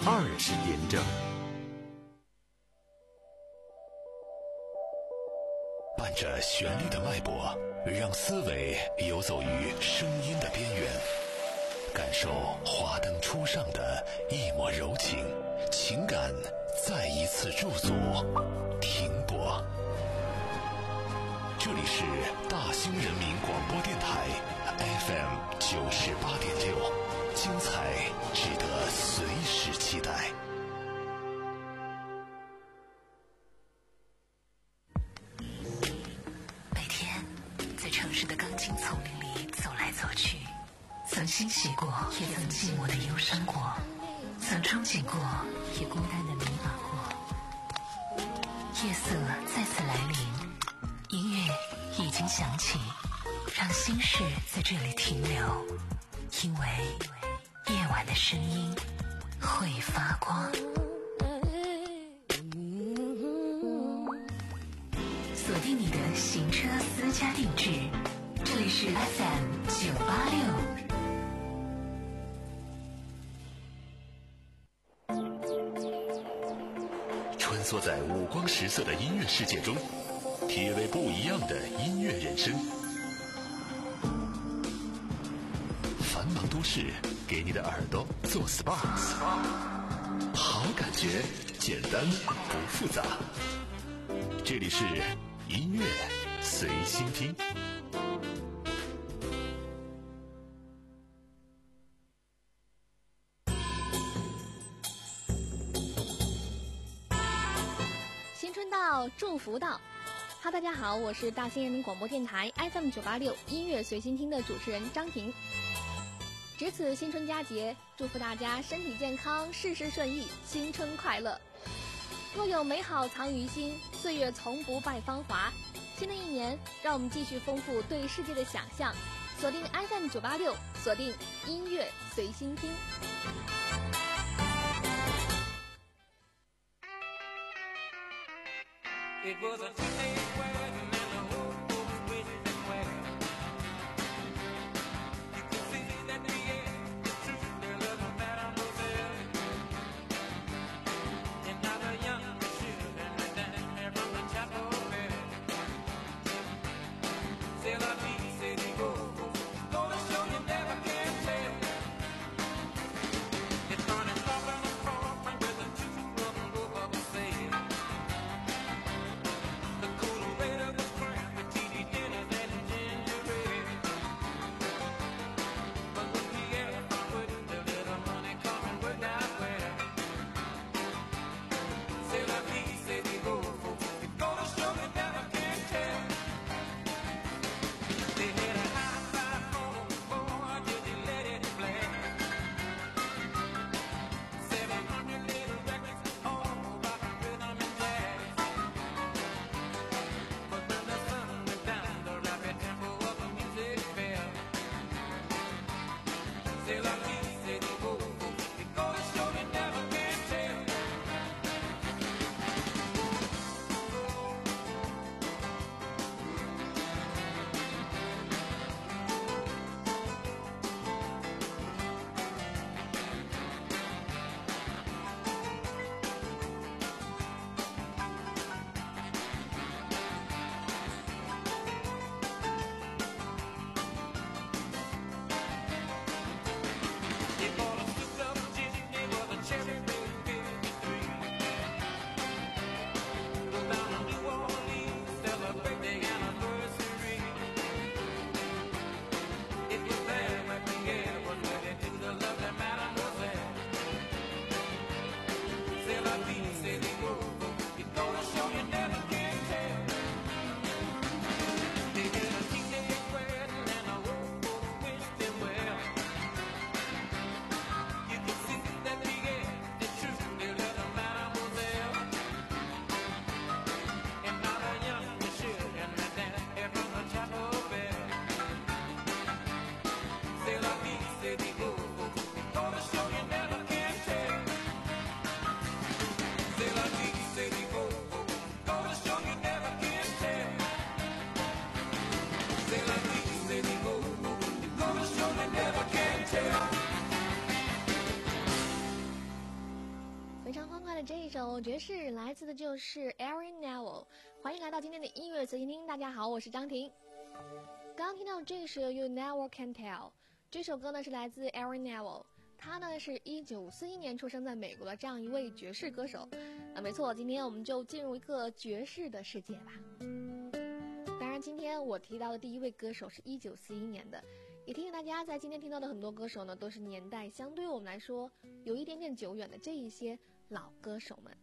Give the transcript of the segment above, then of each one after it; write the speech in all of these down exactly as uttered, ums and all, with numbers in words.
二十点整。 伴着旋律的脉搏，让思维游走于声音的边缘，感受华灯初上的一抹柔情，情感再一次驻足停泊。这里是大兴人民广播电台 F M 九十八点六，精彩值得随时期待。 每天在城市的钢筋丛林里走来走去，曾欣喜过，也曾寂寞的忧伤过，曾憧憬过，也孤单的迷茫过。夜色再次来临，音乐已经响起，让心事在这里停留，因为夜晚的声音会发光。锁定你的行车私家定制，这里是 F M 九八六。 穿梭在五光十色的音乐世界中，体味不一样的音乐人生。繁忙都市给你的耳朵做 S P A， 好感觉简单不复杂。这里是音乐随心听。 新春到，祝福到。哈，大家好，我是大兴人民广播电台 F M 九八六音乐随心听的主持人张婷。值此新春佳节，祝福大家身体健康，事事顺意，新春快乐。若有美好藏于心，岁月从不败芳华。新的一年，让我们继续丰富对世界的想象，锁定 F M 九八六，锁定音乐随心听。 It was a teenage wedding and the whole folks wished them well. You could see that the end, the truth, their love was mademoiselle. And now the young children are standing there from the chapel bell. C'est la vie, c'est the go, gonna show you never can tell. It's burning soft on the floor with the two of them both of us say. The cool rate of the crime, the T D dinners and the ginger ale. But when we get from with the little money coming work out well. C'est la vie, c'est the go, it's gonna show you never can tell. They had a high five phone, boy, did they let it blare. Seven hundred little records, all about rhythm and jazz. But when the sun went down, the rapid tempo of the music fell. C'est la vie, c'est the go, it's gonna show you never can tell. They bought a souped up gin, they bought a cherry red fifty-three. Go down to New Orleans, celebrate their anniversary. It was there where Pierre was wedded to the lovely mademoiselle. C'est la vie, c'est the go, it's gonna show you never can tell. They did a teenage wedding and the whole folks wished them well. You could see that the end, the truth, they love the mademoiselle. And now the young children are dancing here from the chapel bell. C'est la vie, c'est the go, it's gonna show you never can tell. C'est la vie, c'est the go, it's gonna show you never can tell. C'est la vie, c'est the go, it's gonna show you never can tell. 欢快的这一首爵士来自的就是 Aaron Neville。 欢迎来到今天的音乐随心听，大家好，我是张婷。刚刚听到这首 You Never Can Tell， 这首歌呢是来自 Aaron Neville， 他呢是一九四一年出生在美国的这样一位爵士歌手。啊，没错，今天我们就进入一个爵士的世界吧。当然今天我提到的第一位歌手是一九四一年的，也提醒大家，在今天听到的很多歌手呢，都是年代相对我们来说有一点点久远的这一些老歌手们。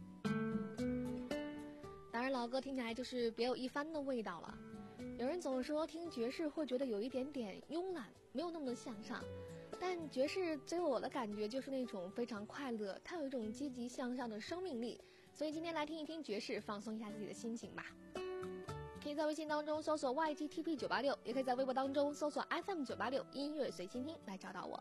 当然老歌听起来就是别有一番的味道了。有人总说听爵士会觉得有一点点慵懒，没有那么的向上，但爵士给我的感觉就是那种非常快乐，它有一种积极向上的生命力。所以今天来听一听爵士，放松一下自己的心情吧。可以在微信当中搜索 Y G T P 九八六， 也可以在微博当中搜索 F M 九八六 音乐随心听来找到我。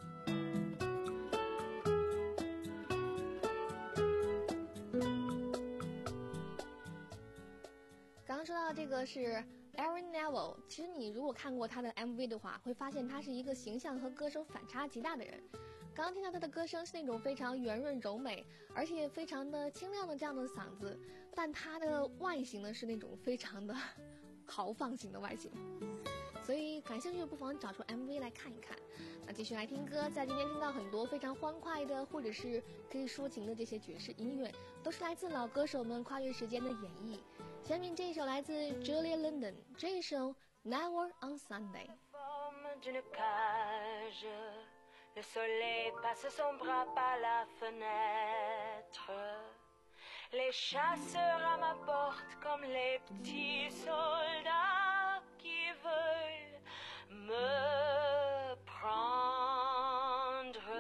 刚刚说到这个是 Aaron Neville， 其实你如果看过他的 M V 的话，会发现他是一个形象和歌手反差极大的人。刚刚听到他的歌声是那种非常圆润柔美，而且非常的清亮的这样的嗓子，但他的外形呢是那种非常的豪放型的外形。所以感兴趣不妨找出 M V 来看一看。那继续来听歌，在今天听到很多非常欢快的或者是可以抒情的这些爵士音乐，都是来自老歌手们跨越时间的演绎。下面这一首来自 Julia London， 这一首 Never on Sunday。 Le soleil passe son bras par la fenêtre. Les chasseurs à ma porte comme les petits soldats qui veulent me prendre.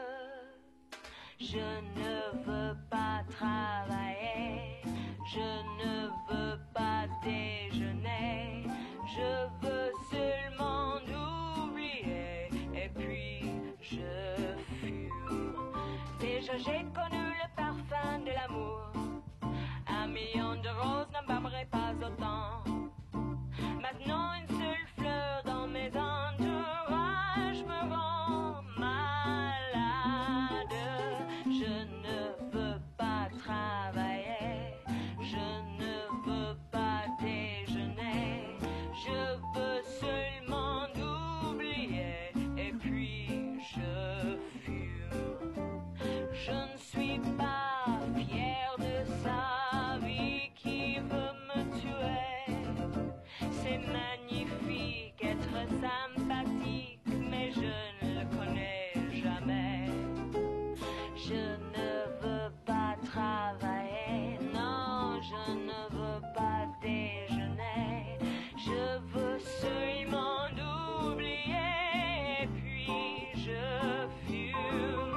Je ne veux pas travailler, je ne veux pas déjeuner, je veux seulement oublier et puis je fume. Déjà j'ai connu le parfum de l'amour. Un million de roses n'embaumerait pas autant. Maintenant une seule fleur dans mes entourages me rend malade. Je ne veux pas travailler, je ne veux pas déjeuner, je veux seulement oublier et puis je fume. Je ne suis pas fière de sa vie qui veut me tuer. C'est magnifique être sympathique, mais je ne le connais jamais. Je ne veux pas travailler, non, je ne veux pas déjeuner. Je veux seulement oublier, et puis je fume.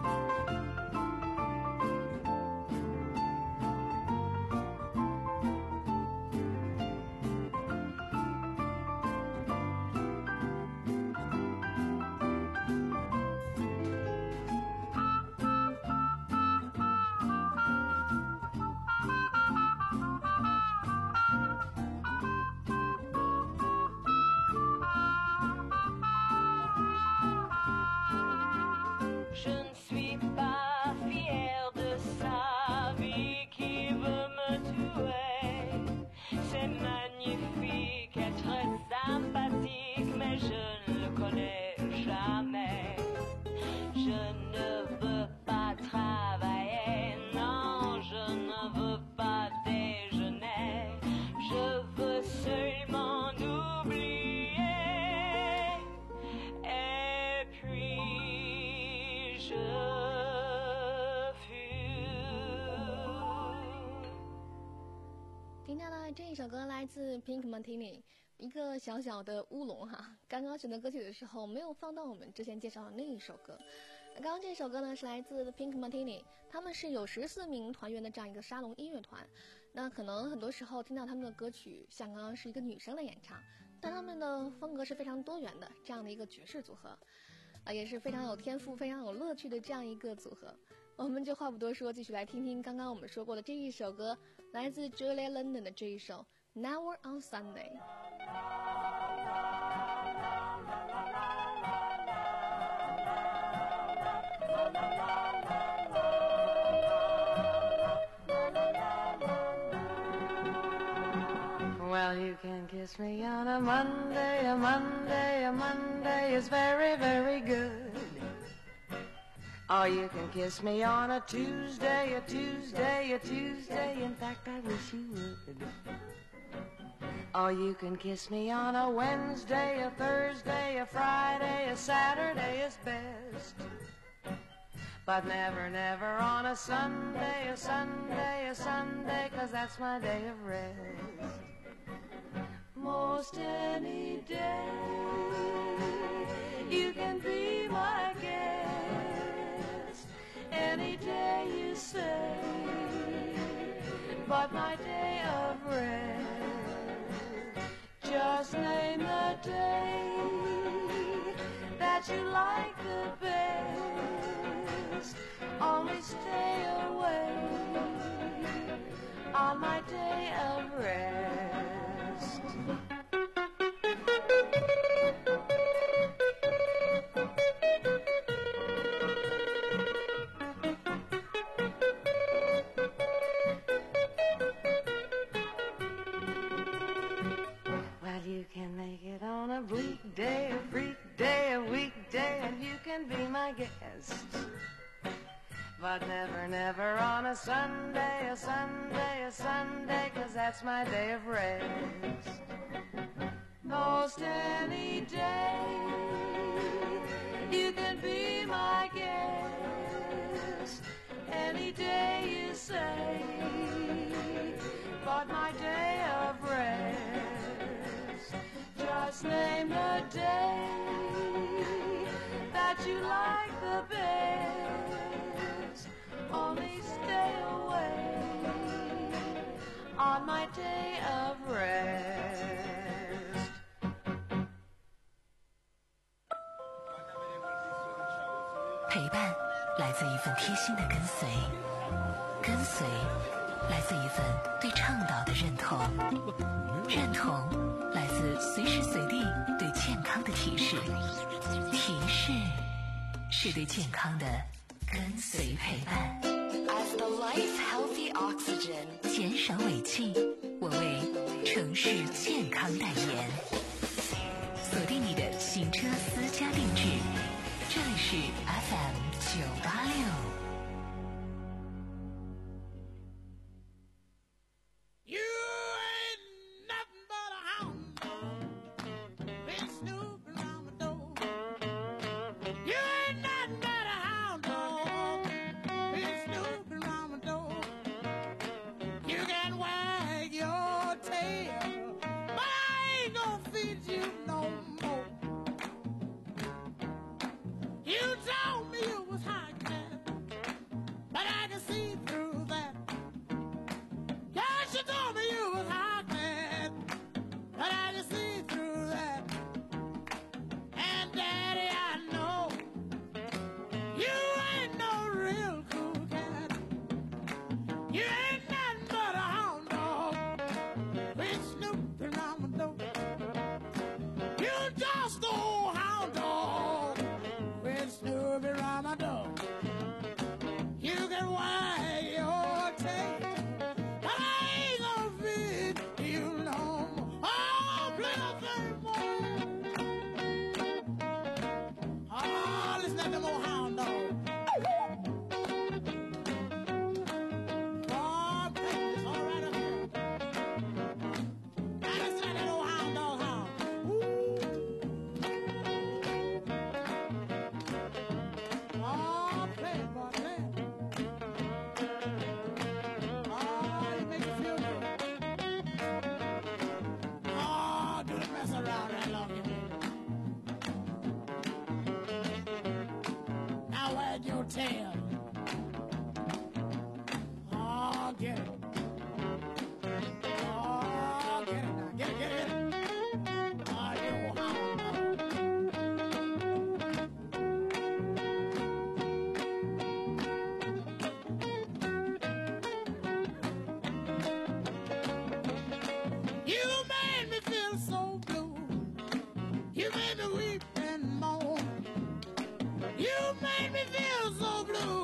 Je ne suis pas fière de sa vie qui veut me tuer. C'est magnifique être sympathique, mais je ne le connais jamais. Je ne veux pas travailler, non, je ne veux pas déjeuner. Je veux seulement oublier, et puis je fume. 听到的这一首歌来自 Pink Martini， 一个小小的乌龙哈。刚刚选择歌曲的时候没有放到我们之前介绍的那一首歌。刚刚这首歌呢是来自 Pink Martini， 他们是有十四名团员的这样一个沙龙音乐团。那可能很多时候听到他们的歌曲像刚刚是一个女生的演唱，但他们的风格是非常多元的这样的一个爵士组合啊，也是非常有天赋非常有乐趣的这样一个组合。我们就话不多说，继续来听听刚刚我们说过的这一首歌，来自 Julia London 的这一首 Never on Sunday。 La on a Monday, a Monday, a Monday is very, very good. Or you can kiss me on a Tuesday, a Tuesday, a Tuesday. In fact, I wish you would. Or you can kiss me on a Wednesday, a Thursday, a Friday, a Saturday is best. But never, never on a Sunday, a Sunday, a Sunday, 'cause that's my day of rest. Most any day you can be my guest, any day you say, but my day of rest. Just name the day that you like the best, only stay away on my day of rest. Well, you can make it on a bleak day, a freak day, a weekday, and you can be my guest. But never, never on a Sunday, a Sunday, a Sunday, 'cause that's my day of rest. Most any day you can be my guest, any day you say, but my day of rest. Just name the day that you like the best, only stay away on my day of rest. 陪伴来自一份贴心的跟随，跟随来自一份对倡导的认同，认同来自随时随地对健康的提示，提示是对健康的跟随陪伴。As the life healthy oxygen， 减少尾气，我为城市健康代言。锁定你的行车私家定制，这里是 F M 九八六。 You made me feel so blue.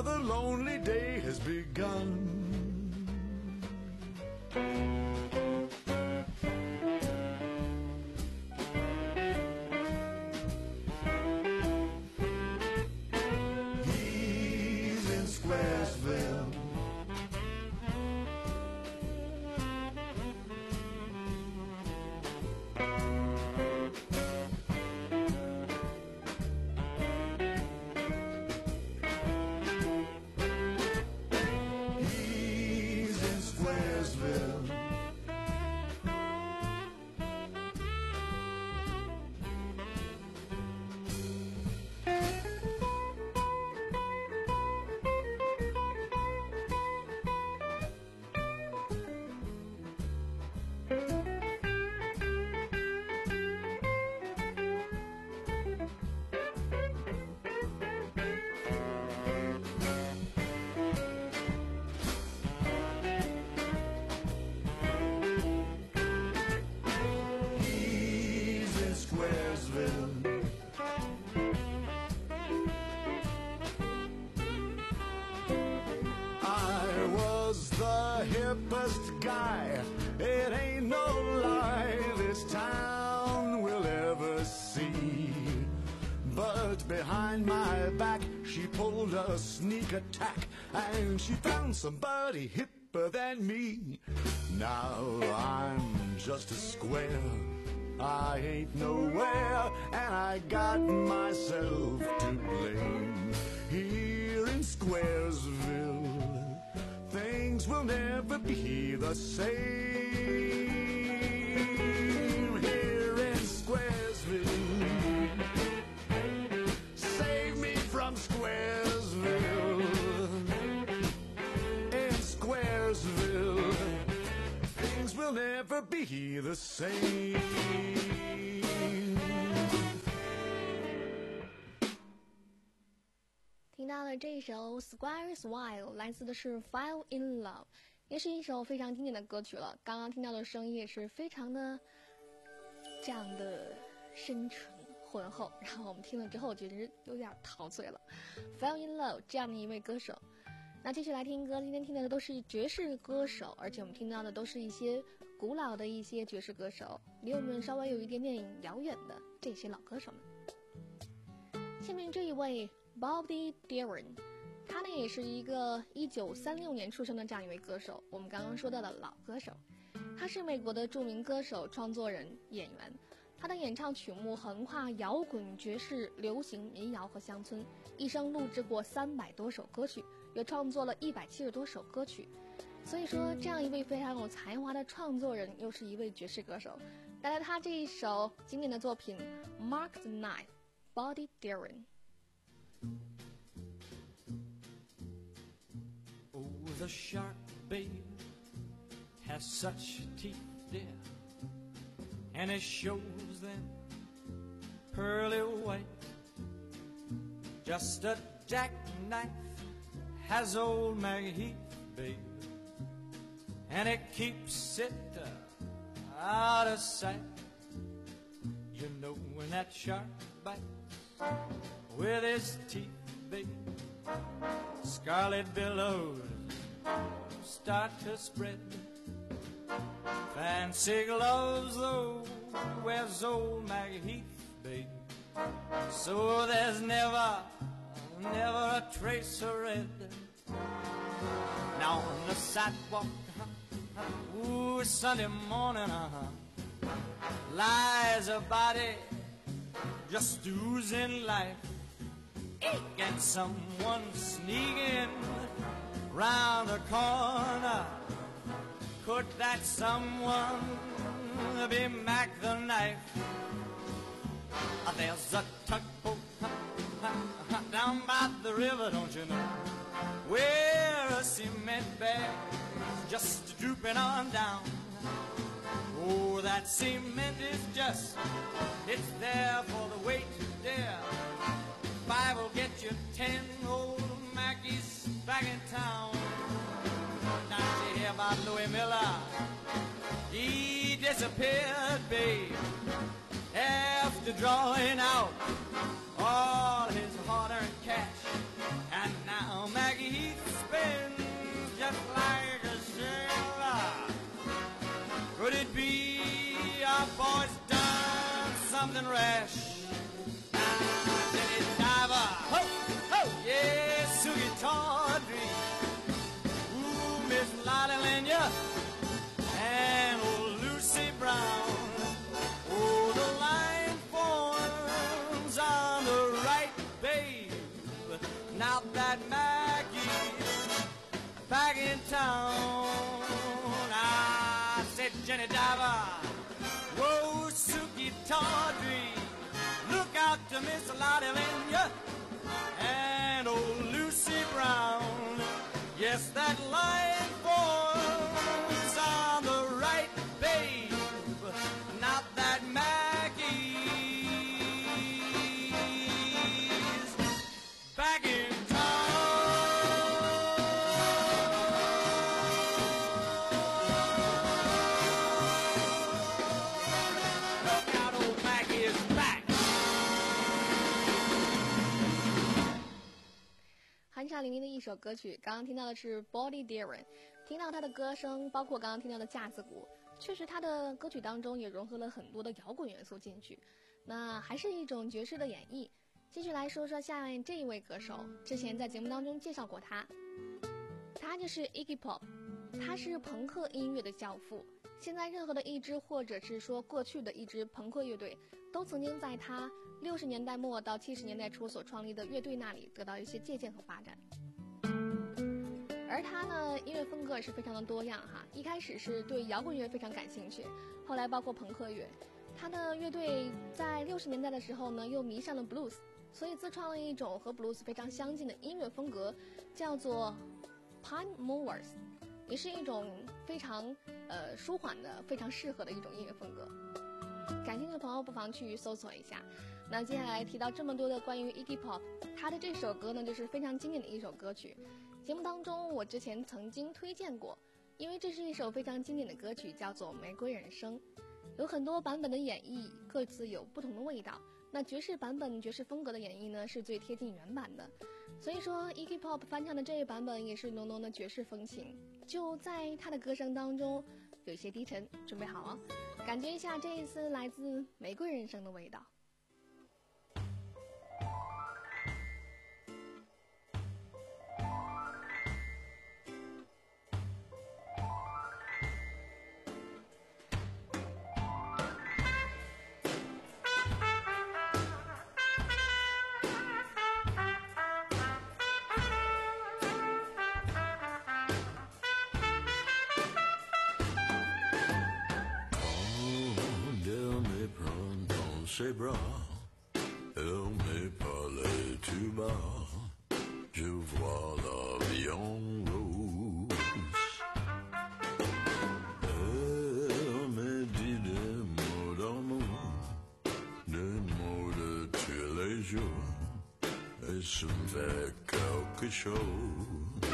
Squaresville. He's in Squaresville. He's in Squaresville. I was the hippest guy. It ain't no lie this town will ever see. But behind my back, she pulled a sneak attack, and she found somebody hipper than me. Now I'm just a square. I ain't nowhere, and I got myself to blame. Here in Squaresville, things will never be the same. Here in Squaresville, save me from Squaresville. In Squaresville, things will never be the same. 听到了这首 Squaresville 来自的是 Fall in Love， 也是一首非常经典的歌曲了。刚刚听到的声音也是非常的这样的深沉浑厚，然后我们听了之后觉得有点陶醉了。Fall in Love 这样的一位歌手。那继续来听歌，今天听到的都是爵士歌手，而且我们听到的都是一些古老的一些爵士歌手，离我们稍微有一点点遥远的这些老歌手们。下面这一位 Bobby Darin， 他呢也是一个一九三六年出生的这样一位歌手，我们刚刚说到的老歌手。他是美国的著名歌手、创作人、演员。他的演唱曲目横跨摇滚、爵士、流行、民谣和乡村，一生录制过三百多首歌曲，也创作了一百七十多首歌曲。所以说，这样一位非常有才华的创作人，又是一位爵士歌手，带来他这一首经典的作品《Mark the Knife》 Bobby Darin。 Oh, the shark, babe, has such teeth, dear, and it shows them pearly white. Just a jackknife has old Maggie Heath, babe, and it keeps it uh, out of sight. You know when that shark bites with his teeth, babe, scarlet billows start to spread. Fancy gloves, though, wears old Maggie Heath, babe, so there's never, never a trace of red. Now on the sidewalk, uh-huh, ooh, Sunday morning, uh-huh, lies a body just oozing life. And someone sneaking round the corner. Could that someone be Mac the Knife? There's a tugboat down by the river, don't you know, where a cement bag's just drooping on down. Oh, that cement is just, it's there for the weight to dare. Five will get you ten, old Mackie's back in town. Now you hear about Louis Miller? He disappeared, babe, after drawing out all his hard-earned cash. And now Maggie Heath spins just like a sailor. Could it be our boy's done something rash? Ho, ho, yes, Sugie Tawdry back in town. I said, Jenny Diver, whoa, Suki Tawdry, look out to Miss Lottie Lenya and old Lucy Brown. Yes, that line falls on the right, babe, not that Maggie's back in town. Look out, old Maggie is back. 酣畅淋漓的一首歌曲，刚刚听到的是 Bobby Darin， 听到他的歌声，包括刚刚听到的架子鼓，确实他的歌曲当中也融合了很多的摇滚元素进去，那还是一种爵士的演绎。继续来说说下面这一位歌手，之前在节目当中介绍过他，他就是 Iggy Pop， 他是朋克音乐的教父。现在任何的一支或者是说过去的一支朋克乐队，都曾经在他六十年代末到七十年代初所创立的乐队那里得到一些借鉴和发展。而他呢，音乐风格也是非常的多样哈。一开始是对摇滚乐非常感兴趣，后来包括朋克乐。他的乐队在六十年代的时候呢，又迷上了 blues， 所以自创了一种和 blues 非常相近的音乐风格，叫做 Pine Movers， 也是一种非常呃舒缓的、非常适合的一种音乐风格。感兴趣的朋友不妨去搜索一下。那接下来提到这么多的关于 Iggy Pop， 他的这首歌呢，就是非常经典的一首歌曲。节目当中我之前曾经推荐过，因为这是一首非常经典的歌曲，叫做《玫瑰人生》，有很多版本的演绎，各自有不同的味道。那爵士版本爵士风格的演绎呢，是最贴近原版的，所以说 Iggy Pop 翻唱的这一版本也是浓浓的爵士风情，就在他的歌声当中有一些低沉。准备好了，感觉一下这一次来自玫瑰人生的味道。 C'est bras, elle m'est parlé tout bas, je vois l'avion rose. Elle me dit des mots d'amour, des mots de tous les jours, et ça me fait quelque chose.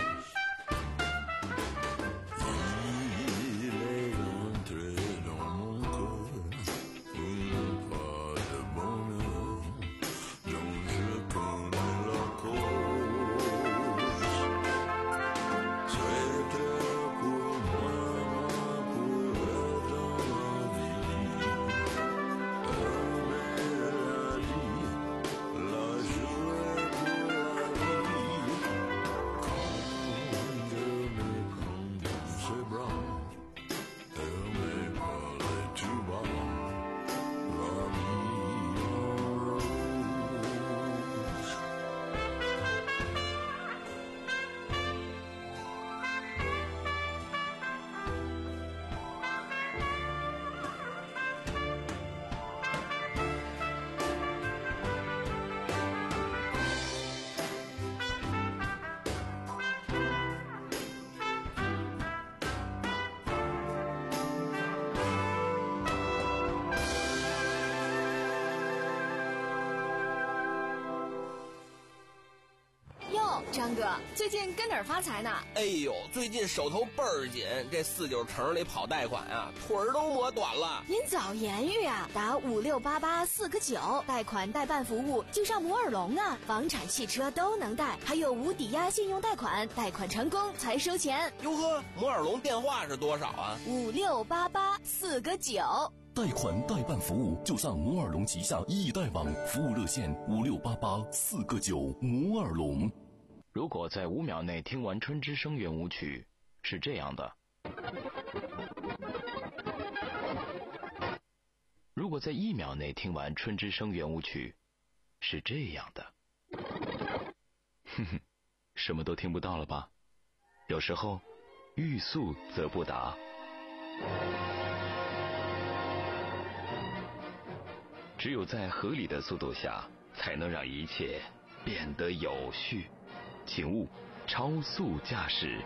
哟，张哥，最近跟哪儿发财呢？ 哎呦，最近手头倍儿紧，这四九城里跑贷款啊，腿儿都磨短了。 您早言语啊，打五六八八四个九，贷款代办服务就上摩尔龙啊，房产、汽车都能贷，还有无抵押信用贷款，贷款成功才收钱。 哟呵，摩尔龙电话是多少啊？ 五六八八四个九。 贷款代办服务就上摩尔龙旗下易贷网，服务热线五六八八四个九。摩尔龙。 如果在五秒内听完春之声圆舞曲，是这样的；如果在一秒内听完春之声圆舞曲，是这样的。哼哼，什么都听不到了吧？ 有时候欲速则不达。只有在合理的速度下，才能让一切变得有序。请勿超速驾驶。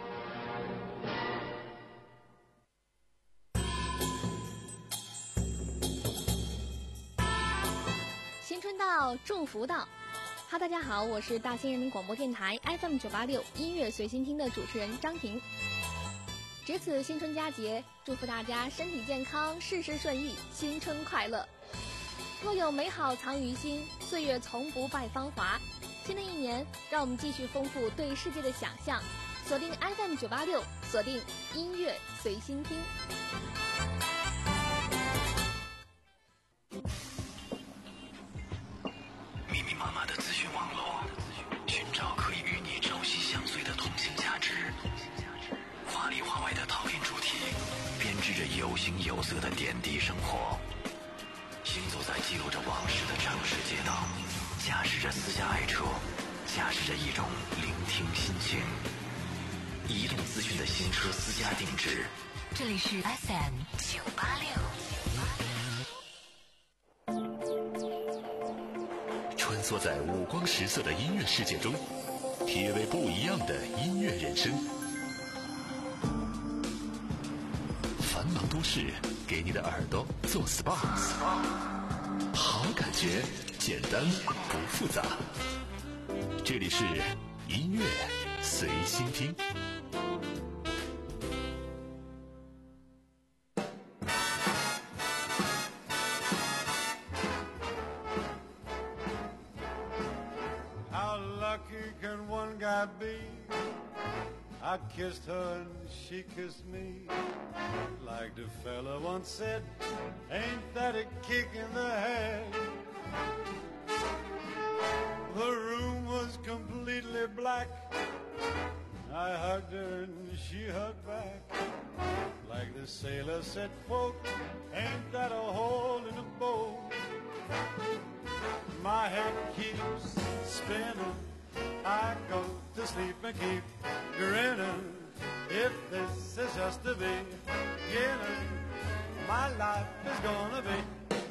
新春到，祝福到。哈，大家好，我是大兴人民广播电台 F M 九八六音乐随心听的主持人张婷。值此新春佳节，祝福大家身体健康，事事顺意，新春快乐。若有美好藏于心，岁月从不败芳华。新的一年，让我们继续丰富对世界的想象，锁定 F M 九八六，锁定音乐随心听。 密密麻麻的资讯网络，寻找可以与你朝夕相随的同性价值。华里华外的陶冶主题，编织着有形有色的点滴生活。行走在记录着往事的城市街道，驾驶着私家爱车，驾驶着一种聆听心情。移动资讯的新车私家定制， 这里是 F M 九八六。 穿梭在五光十色的音乐世界中，体味不一样的音乐人生。繁忙都市，给你的耳朵做 S P A， 好感觉，简单不复杂。这里是音乐随心听。 I kissed her and she kissed me. Like the fella once said, ain't that a kick in the head? The room was completely black. I hugged her and she hugged back. Like the sailor said, quote, ain't that a hole in a boat? My head keeps spinning. I go to sleep and keep grinning. If this is just the beginning, my life is gonna be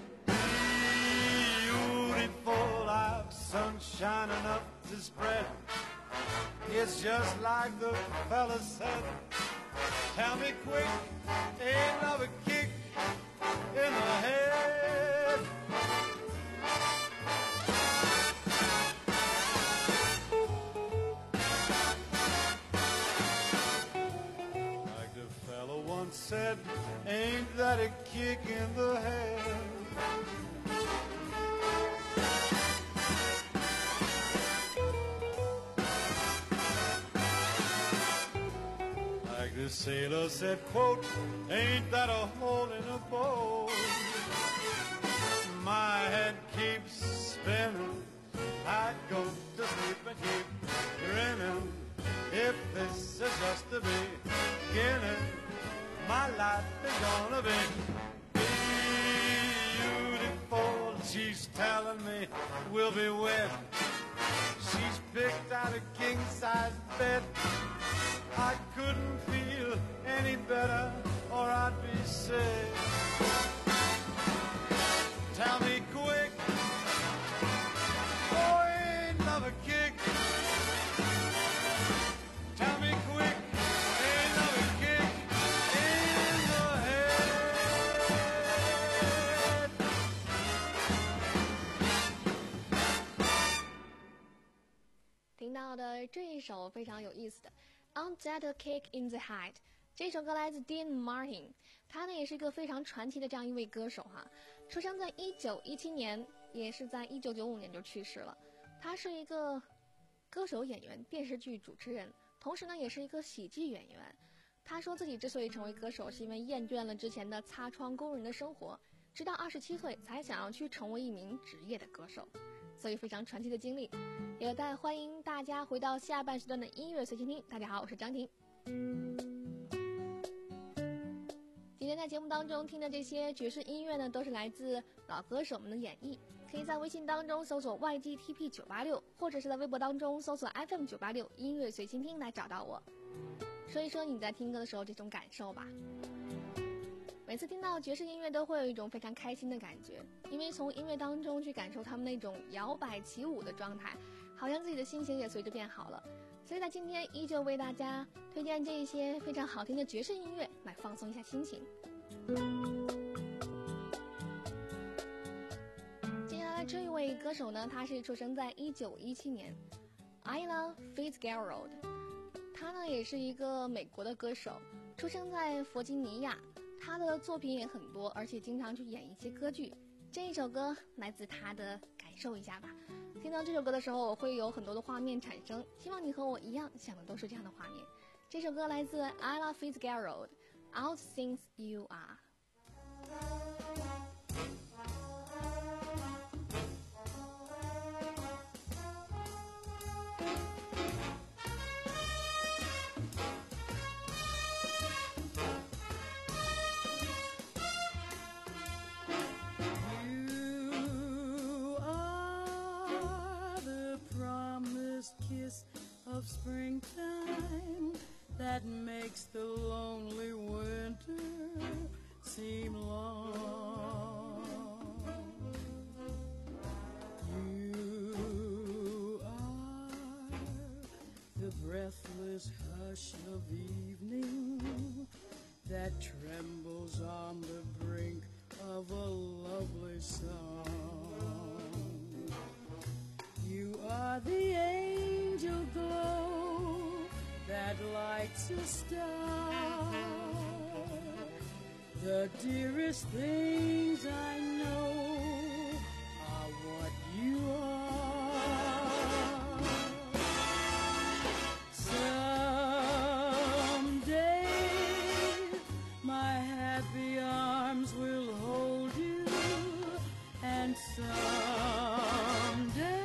beautiful. I've sunshine enough to spread. It's just like the fella said. Tell me quick, ain't love a kick in the head? Said, ain't that a kick in the head? Like the sailor said, quote, ain't that a hole in a boat? My head keeps spinning. I go to sleep and keep grinning. If this is just the beginning, my life is gonna be beautiful. She's telling me we'll be wed. She's picked out a king-size bed. I couldn't feel any better or I'd be sick. Tell me quick, oh, ain't love a kick? Tell me quick, ain't love a kick in the head? 听到的这一首非常有意思的 On That a Kick in the Head， 这首歌来自 Dean Martin， 他呢也是一个非常传奇的这样一位歌手哈，出生在一九一七年，也是在一九九五年就去世了。他是一个歌手、演员、电视剧主持人，同时呢也是一个喜剧演员。他说自己之所以成为歌手，是因为厌倦了之前的擦窗工人的生活，直到二十七岁才想要去成为一名职业的歌手，所以非常传奇的经历。也在欢迎大家回到下半时段的音乐随心听。大家好，我是张婷。今天在节目当中听的这些爵士音乐呢，都是来自老歌手们的演绎。可以在微信当中搜索 Y G T P 九八六， 或者是在微博当中搜索 F M 九八六 音乐随心听来找到我。 说一说你在听歌的时候这种感受吧。每次听到爵士音乐都会有一种非常开心的感觉，因为从音乐当中去感受他们那种摇摆起舞的状态，好像自己的心情也随着变好了。所以在今天依旧为大家推荐这一些非常好听的爵士音乐，来放松一下心情。接下来这一位歌手呢，他是出生在一九一七年 Ella Fitzgerald， 他呢也是一个美国的歌手，出生在弗吉尼亚。他的作品也很多，而且经常去演一些歌剧。这一首歌来自他的，感受一下吧。听到这首歌的时候，我会有很多的画面产生，希望你和我一样想的都是这样的画面。这首歌来自 Ella Fitzgerald， All Things You Are。Of springtime that makes the lonely winter seem long. You are the breathless hush of evening that trembles on the brink of a lovely song. You are the angel glow that lights a star. The dearest things I know are what you are. Someday my happy arms will hold you, and someday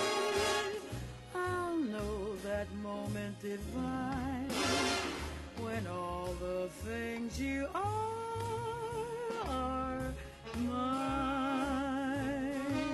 that moment divine when all the things you are are mine.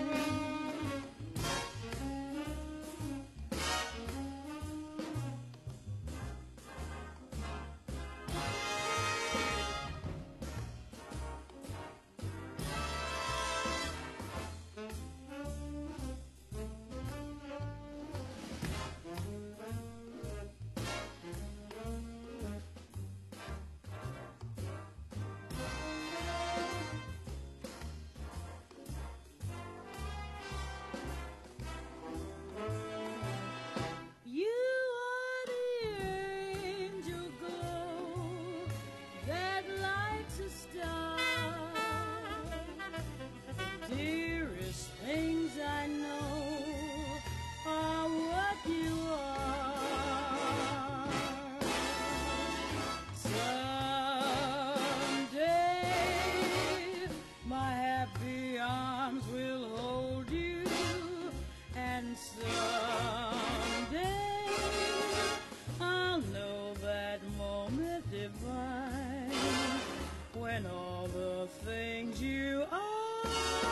When all the things you are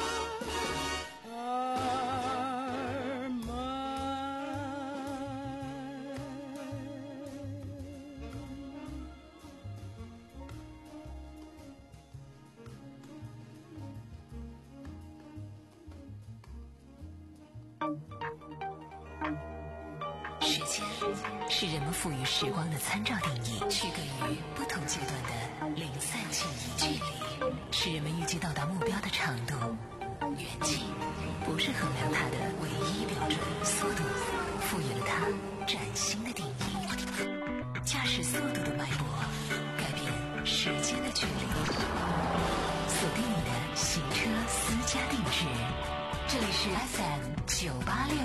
are mine. 时间是人们赋予时光的参照定义，区隔于不同阶段的零散记忆。距离是人们预计到达目标的长度，远近不是衡量它的唯一标准。速度赋予了它崭新的定义。驾驶速度的脉搏，改变时间的距离。锁定你的行车私家定制，这里是 F M 九八六。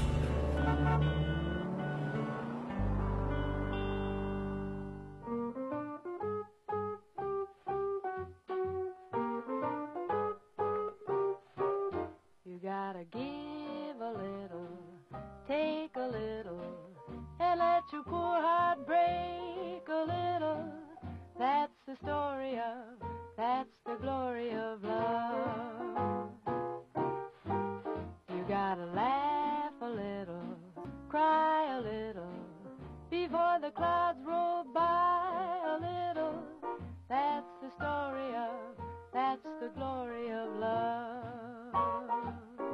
Gotta give a little, take a little, and let your poor heart break a little. That's the story of, that's the glory of love. You gotta laugh a little, cry a little, before while the clouds roll by a little. That's the story of, that's the glory of love.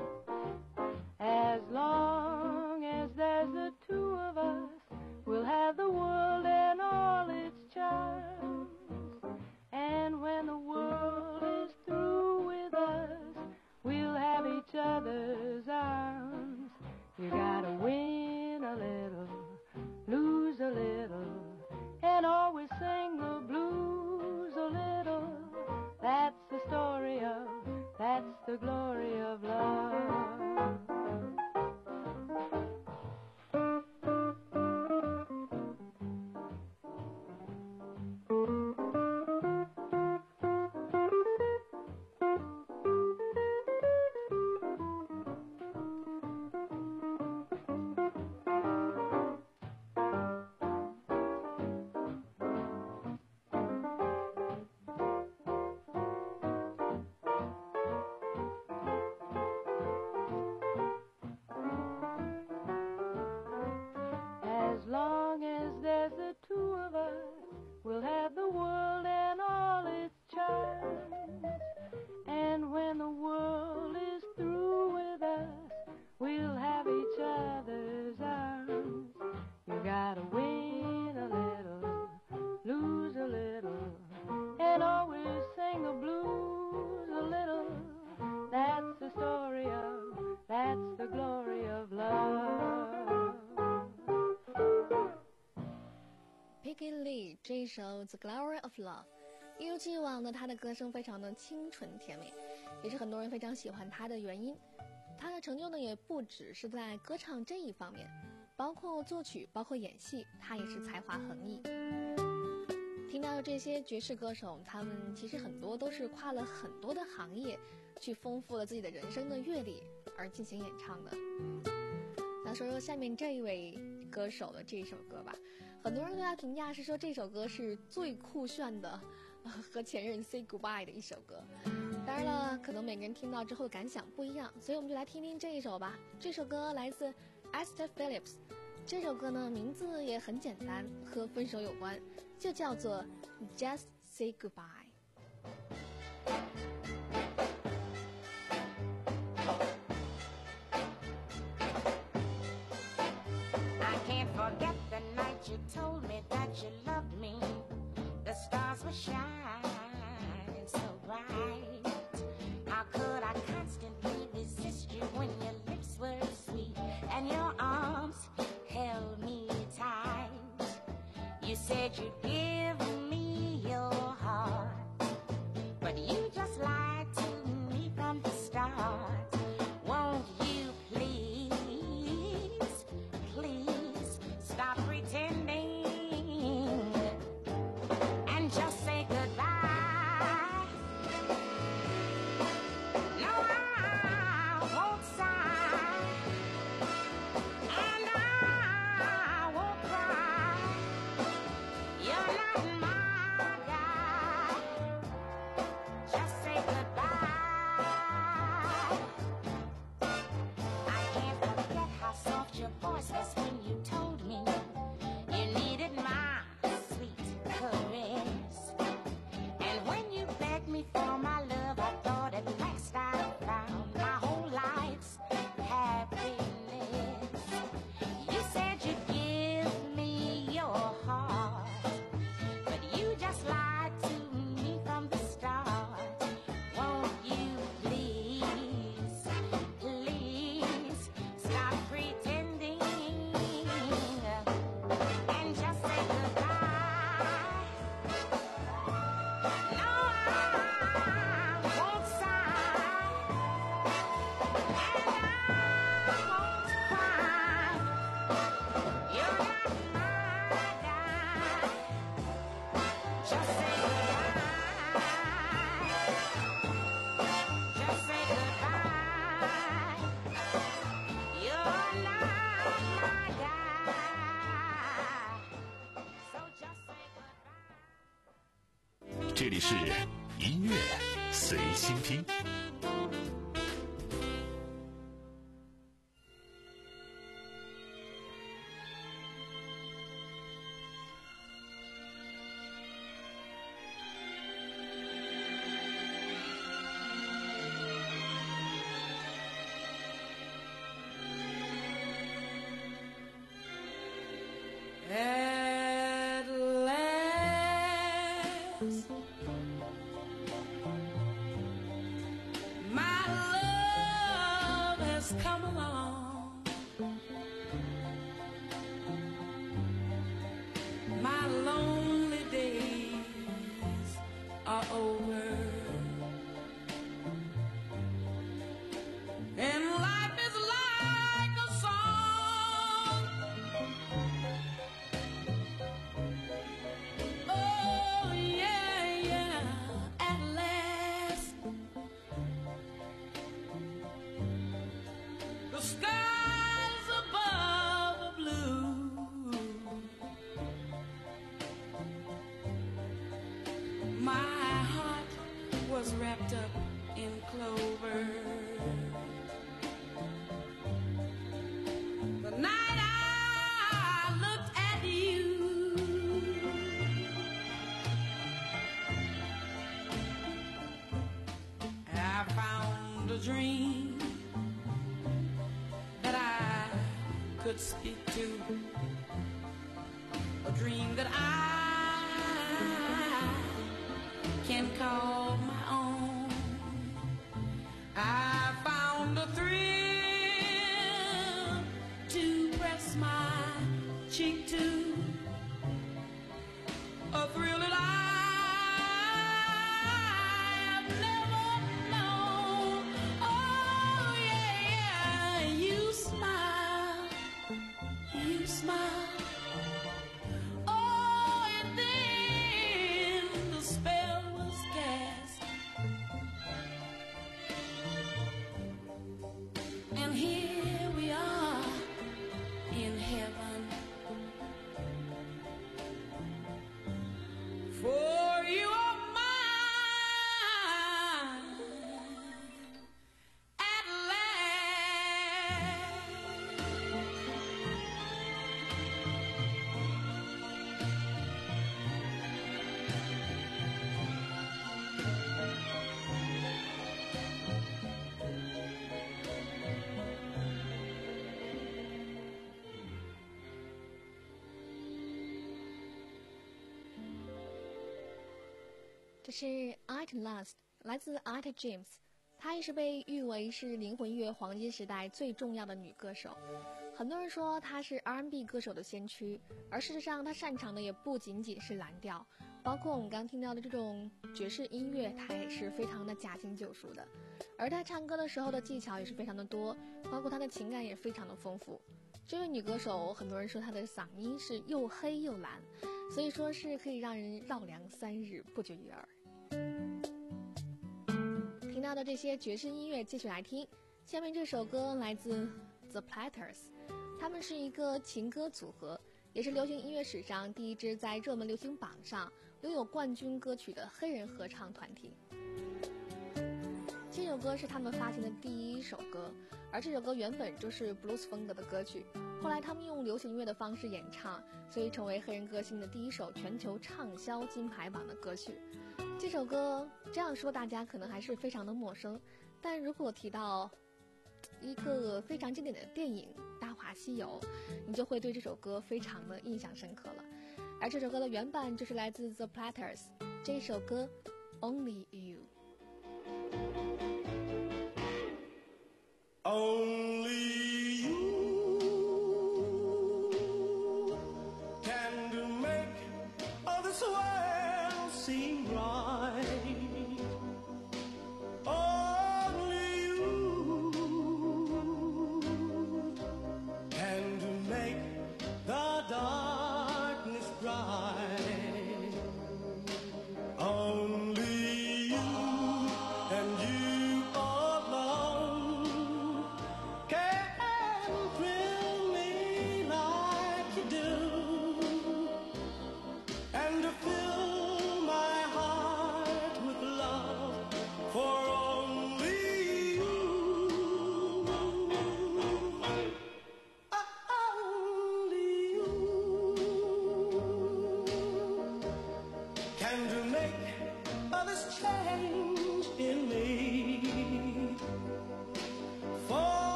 As long as there's the two of us, we'll have the world and all its charms. And when the world is through with us, we'll have each other's arms. You gotta win a little, lose a little, and always sing the blues a little. That's the story of, that's the glory of love. As long as there's the two of us, we'll have the world and all its charms. And when the world is through with us, we'll have each other's arms. You gotta win a little, lose a little, and always sing the blues a little. That's the story of, that's the glory of love. Peggy Lee 这一首《The Glory of Love》，一如既往的，她的歌声非常的清纯甜美，也是很多人非常喜欢她的原因。她的成就呢，也不只是在歌唱这一方面，包括作曲，包括演戏，她也是才华横溢。听到这些爵士歌手，他们其实很多都是跨了很多的行业，去丰富了自己的人生的阅历而进行演唱的。那说说下面这一位歌手的这首歌吧，很多人对他评价是说这首歌是最酷炫的、呃、和前任 say goodbye 的一首歌。当然了，可能每个人听到之后感想不一样，所以我们就来听听这一首吧。这首歌来自 Esther Phillips， 这首歌呢名字也很简单，和分手有关，就叫做 Just Say Goodbye。 Forget the night you told me that you loved me. The stars were shining so bright. How could I constantly resist you when your lips were sweet and your arms held me tight? You said you'd give me your heart, but you just lied to me from the start. Won't you please, please stop pretending and just say goodbye? No, I won't sigh and I won't cry. You're not my guy. Just say goodbye. I can't forget how soft your voice was when you told me you needed my sweet caress. And when you begged me for my love, I thought at last I found my whole life's happiness. You said you'd give me your heart, but you just lied to me from the start. Won't you please, please stop pretending and just say goodbye? No, I won't sigh and I won't cry. You're not my guy. Just say goodbye. Just say goodbye. You're not my guy. So just say goodbye. 这里是音乐随心听。 lips. My love has come along. My lonely days are over. And life is like a song. Oh, yeah, yeah, at last. The skies above are blue. My heart was wrapped up in clover. The night I looked at you, I found a dream that I could speak to, a dream that I can call my own. I found a thrill to press my cheek to, a thrill that I've never known. Oh yeah, yeah, you smile, you smile. Oh, and then the spell was cast, and here we are in heaven. For you are mine at last. 这是 At Last 来自 Etta James， 她也是被誉为是灵魂乐黄金时代最重要的女歌手。很多人说她是 R and B 歌手的先驱，而事实上她擅长的也不仅仅是蓝调，包括我们刚听到的这种爵士音乐，她也是非常的驾轻就熟的。而她唱歌的时候的技巧也是非常的多，包括她的情感也非常的丰富。这位女歌手，很多人说她的嗓音是又黑又蓝，所以说是可以让人绕梁三日不绝于耳。听到的这些爵士音乐继续来听，下面这首歌来自 The Platters， 他们是一个情歌组合，也是流行音乐史上第一支在热门流行榜上拥有冠军歌曲的黑人合唱团体。这首歌是他们发行的第一首歌，而这首歌原本就是 blues 风格的歌曲，后来他们用流行音乐的方式演唱，所以成为黑人歌星的第一首全球畅销金牌榜的歌曲。这首歌这样说大家可能还是非常的陌生，但如果提到一个非常经典的电影《大话西游》，你就会对这首歌非常的印象深刻了。而这首歌的原版就是来自 The Platters， 这首歌 Only You。Only you can make all this world seem right. Only you can make the darkness bright. Only you and you alone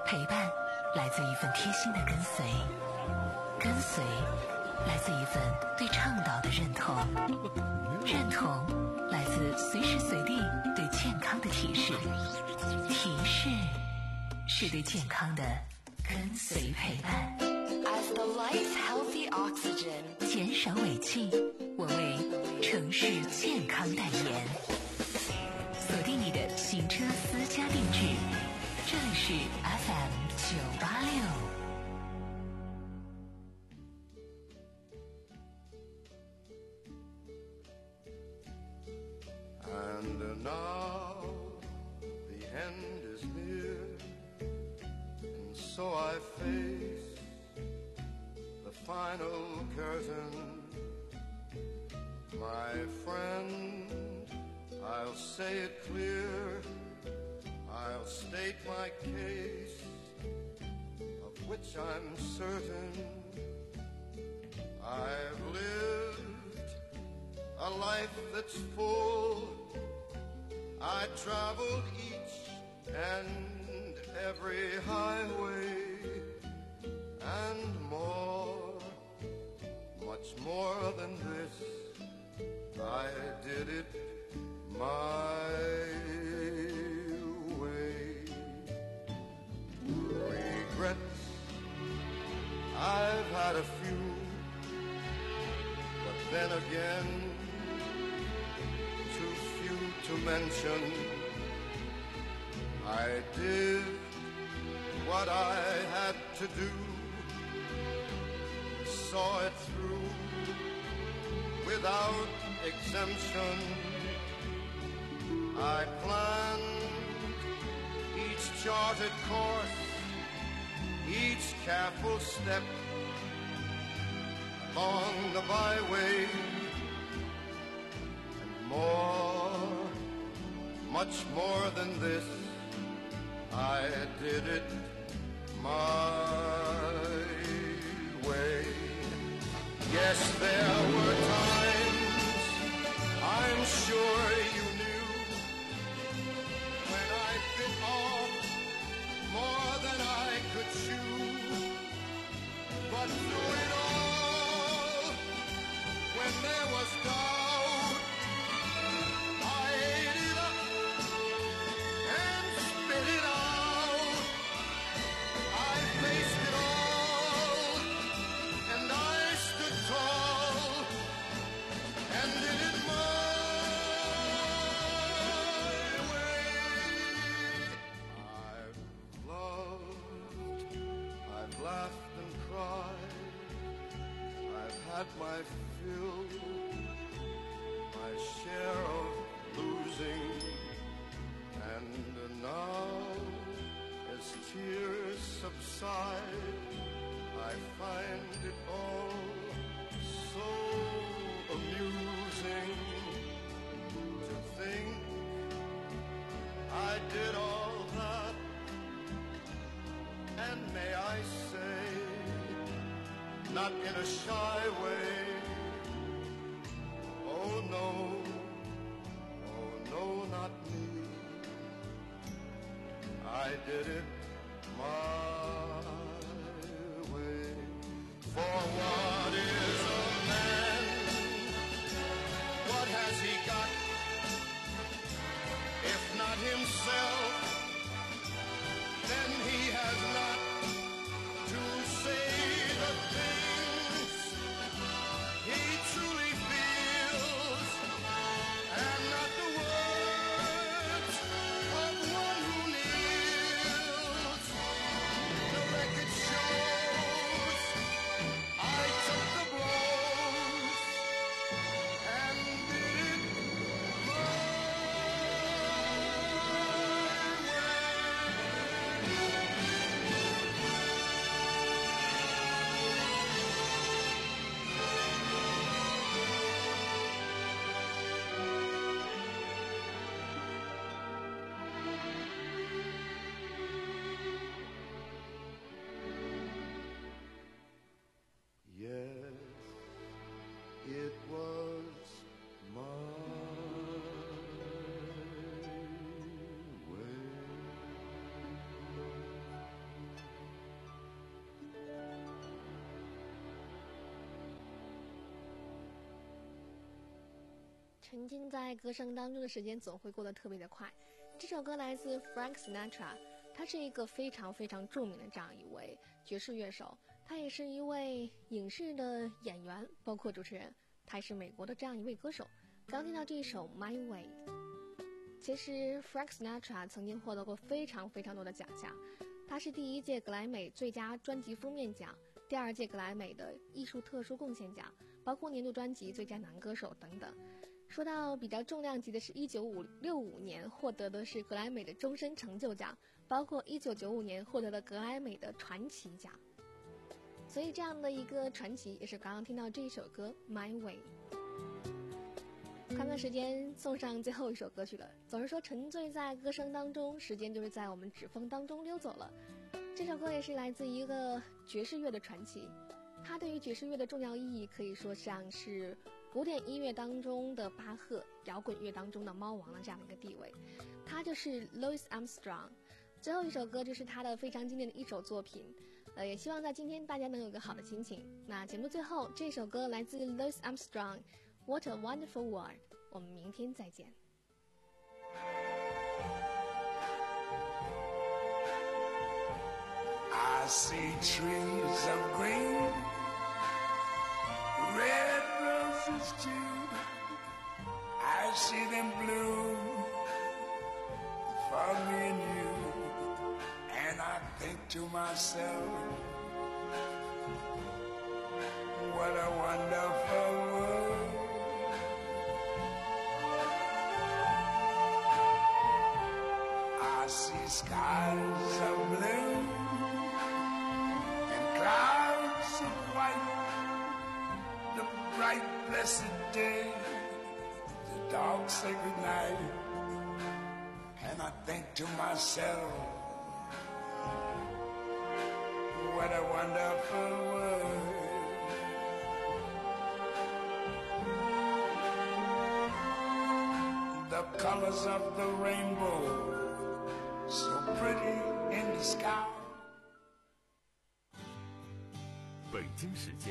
陪伴来自一份贴心的跟随，跟随来自一份对倡导的认同，认同来自随时随地对健康的提示，提示是对健康的跟随陪伴。 As the lights healthy oxygen， 减少尾气，我为城市健康代言。锁定你的行车私家定制，这里是 F M 九八六。 And now the end is near, and so I face the final curtain. My friend, I'll say it clear, I'll state my case, of which I'm certain. I've lived a life that's full. I traveled each and every highway and more, much more than this. I did it my way. Regrets, I've had a few, but then again, too few to mention. I did what I had to do, saw it through without exemption. I planned each charted course, each careful step along the byway, and more, much more than this, I did it my way. Yes, there were times, I'm sure you knew, when I bit off more than I could chew. But through it all, when there was doubt, I ate it up and spit it out. I faced it all, and I stood tall, and did it my way. I've loved, I've laughed and cried, I've had my fill, my share of losing, and now as tears subside, I find it all so amusing to think I did all that, and may I say, not in a shy way, oh no, oh no, not me. I did it my way. For what is a man? What has he got? If not himself, then he has not to say the things he truly feels, and not the words of one who kneels. 沉浸在歌声当中的时间总会过得特别的快。这首歌来自 Frank Sinatra， 他是一个非常非常著名的这样一位爵士乐手，他也是一位影视的演员，包括主持人，他也是美国的这样一位歌手。刚听到这一首 My Way， 其实 Frank Sinatra 曾经获得过非常非常多的奖项，他是第一届格莱美最佳专辑封面奖，第二届格莱美的艺术特殊贡献奖，包括年度专辑最佳男歌手等等。说到比较重量级的是一九六五年获得的是格莱美的终身成就奖，包括一九九五年获得的格莱美的传奇奖。所以这样的一个传奇也是刚刚听到这一首歌 My Way。 看看时间，送上最后一首歌曲了。总是说沉醉在歌声当中，时间就是在我们指缝当中溜走了。这首歌也是来自一个爵士乐的传奇，它对于爵士乐的重要意义可以说像是古典音乐当中的巴赫，摇滚乐当中的猫王的这样的一个地位。他就是 Louis Armstrong。 最后一首歌就是他的非常经典的一首作品，呃，也希望在今天大家能有一个好的心情。那节目最后这首歌来自 Louis Armstrong， What a Wonderful World。 我们明天再见。 I see trees of green, red roses too. I see them bloom for me and you. And I think to myself, what a wonderful world. I see skies of blue and clouds of white, the bright blessed day, the dark sacred night. And I think to myself, what a wonderful world. The colors of the rainbow, so pretty in the sky. 北京时间